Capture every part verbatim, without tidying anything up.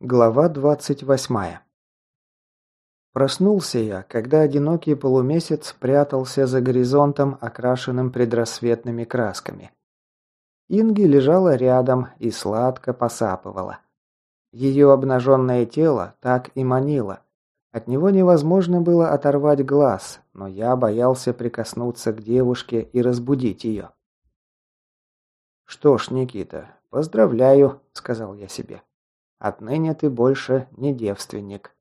Глава двадцать восьмая. Проснулся я, когда одинокий полумесяц прятался за горизонтом, окрашенным предрассветными красками. Инги лежала рядом и сладко посапывала. Ее обнаженное тело так и манило. От него невозможно было оторвать глаз, но я боялся прикоснуться к девушке и разбудить ее. «Что ж, Никита, поздравляю», — сказал я себе. Отныне ты больше не девственник.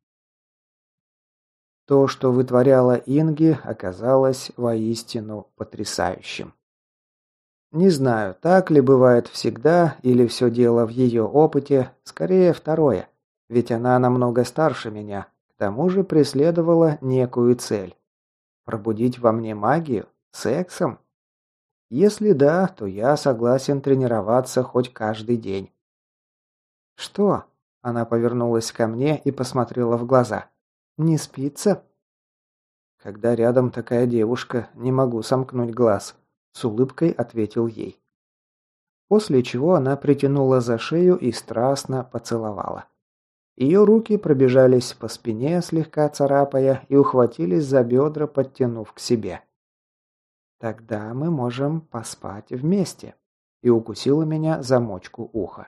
То, что вытворяла Инги, оказалось воистину потрясающим. Не знаю, так ли бывает всегда, или все дело в ее опыте, скорее второе, ведь она намного старше меня, к тому же преследовала некую цель. Пробудить во мне магию? Сексом? Если да, то я согласен тренироваться хоть каждый день. Что? Она повернулась ко мне и посмотрела в глаза. «Не спится?» «Когда рядом такая девушка, не могу сомкнуть глаз», — с улыбкой ответил ей. После чего она притянула за шею и страстно поцеловала. Ее руки пробежались по спине, слегка царапая, и ухватились за бедра, подтянув к себе. «Тогда мы можем поспать вместе», — и укусила меня за мочку уха.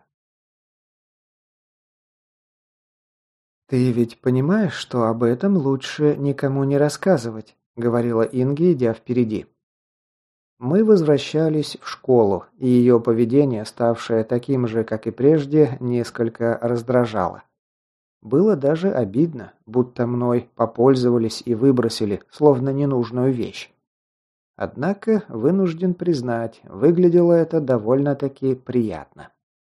«Ты ведь понимаешь, что об этом лучше никому не рассказывать», — говорила Инги, идя впереди. Мы возвращались в школу, и ее поведение, ставшее таким же, как и прежде, несколько раздражало. Было даже обидно, будто мной попользовались и выбросили, словно ненужную вещь. Однако, вынужден признать, выглядело это довольно-таки приятно.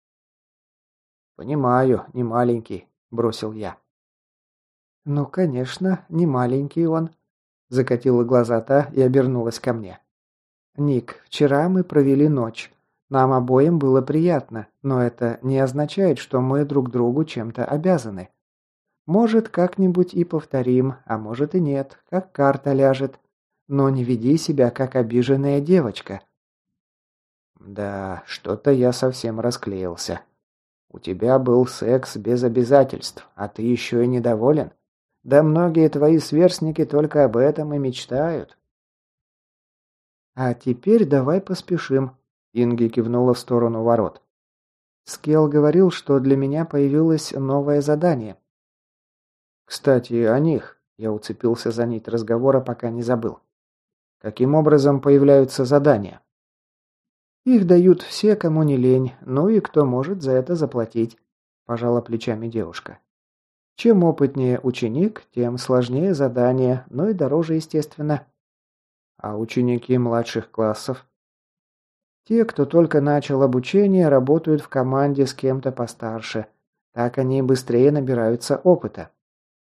«Понимаю, не маленький», — бросил я. «Ну, конечно, не маленький он», – закатила глаза та и обернулась ко мне. «Ник, вчера мы провели ночь. Нам обоим было приятно, но это не означает, что мы друг другу чем-то обязаны. Может, как-нибудь и повторим, а может и нет, как карта ляжет. Но не веди себя, как обиженная девочка». «Да, что-то я совсем расклеился. У тебя был секс без обязательств, а ты еще и недоволен? Да многие твои сверстники только об этом и мечтают». «А теперь давай поспешим», — Инги кивнула в сторону ворот. «Скелл говорил, что для меня появилось новое задание». «Кстати, о них», — я уцепился за нить разговора, пока не забыл. «Каким образом появляются задания?» «Их дают все, кому не лень, ну и кто может за это заплатить», – пожала плечами девушка. «Чем опытнее ученик, тем сложнее задание, но и дороже, естественно». «А ученики младших классов?» «Те, кто только начал обучение, работают в команде с кем-то постарше. Так они быстрее набираются опыта».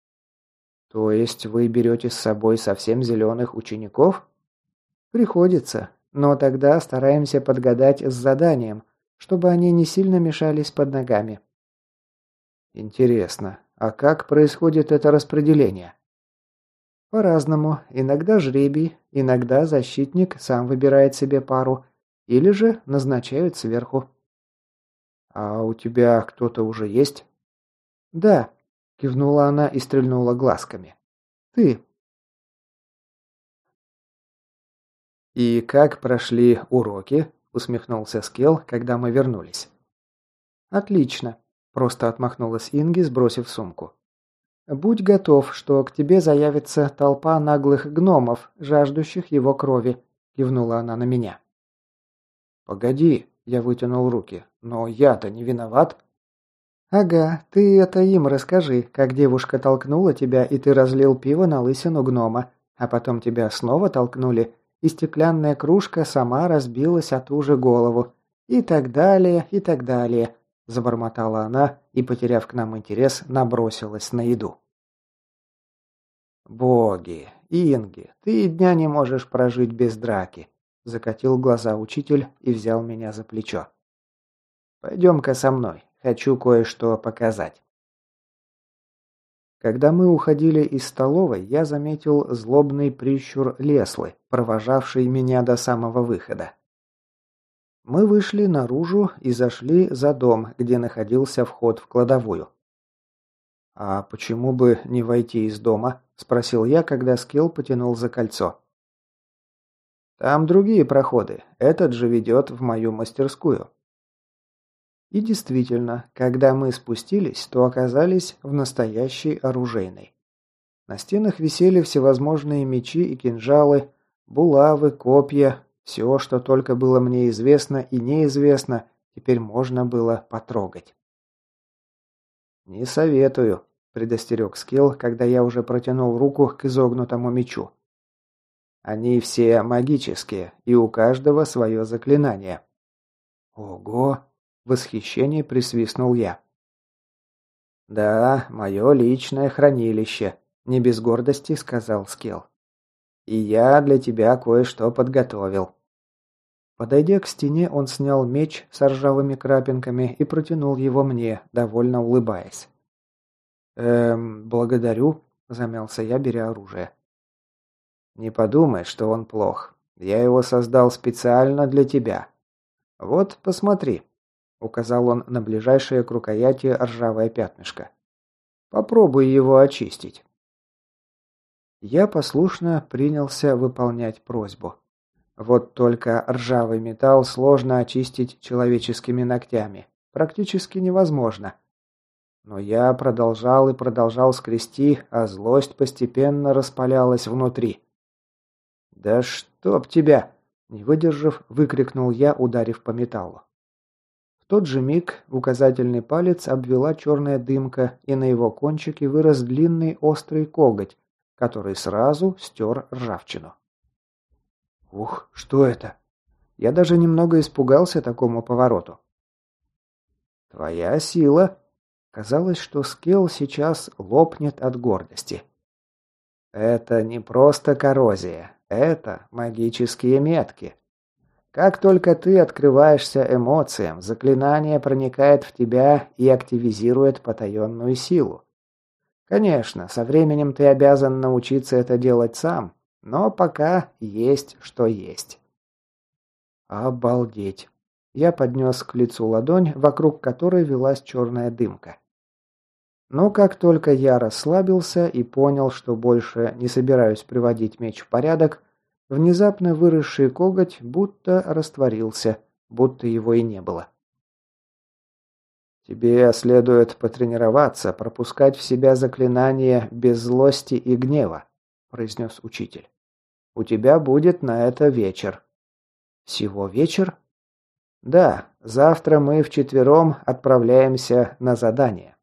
«То есть вы берете с собой совсем зеленых учеников?» «Приходится. Но тогда стараемся подгадать с заданием, чтобы они не сильно мешались под ногами». «Интересно, а как происходит это распределение?» «По-разному. Иногда жребий, иногда защитник сам выбирает себе пару, или же назначают сверху». «А у тебя кто-то уже есть?» «Да», – кивнула она и стрельнула глазками. «Ты». «И как прошли уроки?» – усмехнулся Скелл, когда мы вернулись. «Отлично», – просто отмахнулась Инги, сбросив сумку. «Будь готов, что к тебе заявится толпа наглых гномов, жаждущих его крови», – кивнула она на меня. «Погоди», – я вытянул руки, – «но я-то не виноват». «Ага, ты это им расскажи, как девушка толкнула тебя, и ты разлил пиво на лысину гнома, а потом тебя снова толкнули, и стеклянная кружка сама разбилась о ту же голову. И так далее, и так далее», – забормотала она и, потеряв к нам интерес, набросилась на еду. «Боги, Инги, ты и дня не можешь прожить без драки», – закатил глаза учитель и взял меня за плечо. «Пойдем-ка со мной, хочу кое-что показать». Когда мы уходили из столовой, я заметил злобный прищур Леслы, провожавший меня до самого выхода. Мы вышли наружу и зашли за дом, где находился вход в кладовую. «А почему бы не войти из дома?» – спросил я, когда Скилл потянул за кольцо. «Там другие проходы. Этот же ведет в мою мастерскую». И действительно, когда мы спустились, то оказались в настоящей оружейной. На стенах висели всевозможные мечи и кинжалы, булавы, копья, все, что только было мне известно и неизвестно, теперь можно было потрогать. «Не советую», – предостерег Скилл, когда я уже протянул руку к изогнутому мечу. «Они все магические, и у каждого свое заклинание». «Ого!» – в восхищении присвистнул я. «Да, мое личное хранилище», – не без гордости сказал Скилл. «И я для тебя кое-что подготовил». Подойдя к стене, он снял меч с ржавыми крапинками и протянул его мне, довольно улыбаясь. «Эм, благодарю», – замялся я, беря оружие. «Не подумай, что он плох. Я его создал специально для тебя. Вот, посмотри», – указал он на ближайшее к рукояти ржавое пятнышко. «Попробуй его очистить». Я послушно принялся выполнять просьбу. Вот только ржавый металл сложно очистить человеческими ногтями. Практически невозможно. Но я продолжал и продолжал скрести, а злость постепенно распалялась внутри. «Да чтоб тебя!» – не выдержав, выкрикнул я, ударив по металлу. В тот же миг указательный палец обвела черная дымка, и на его кончике вырос длинный острый коготь, который сразу стер ржавчину. Ух, что это? Я даже немного испугался такому повороту. «Твоя сила!» Казалось, что Скилл сейчас лопнет от гордости. «Это не просто коррозия, это магические метки. Как только ты открываешься эмоциям, заклинание проникает в тебя и активизирует потаенную силу. Конечно, со временем ты обязан научиться это делать сам, но пока есть, что есть». Обалдеть. Я поднес к лицу ладонь, вокруг которой велась черная дымка. Но как только я расслабился и понял, что больше не собираюсь приводить меч в порядок, внезапно выросший коготь будто растворился, будто его и не было. «Тебе следует потренироваться, пропускать в себя заклинания без злости и гнева», – произнес учитель. «У тебя будет на это вечер». «Всего вечер?» «Да, завтра мы вчетвером отправляемся на задание».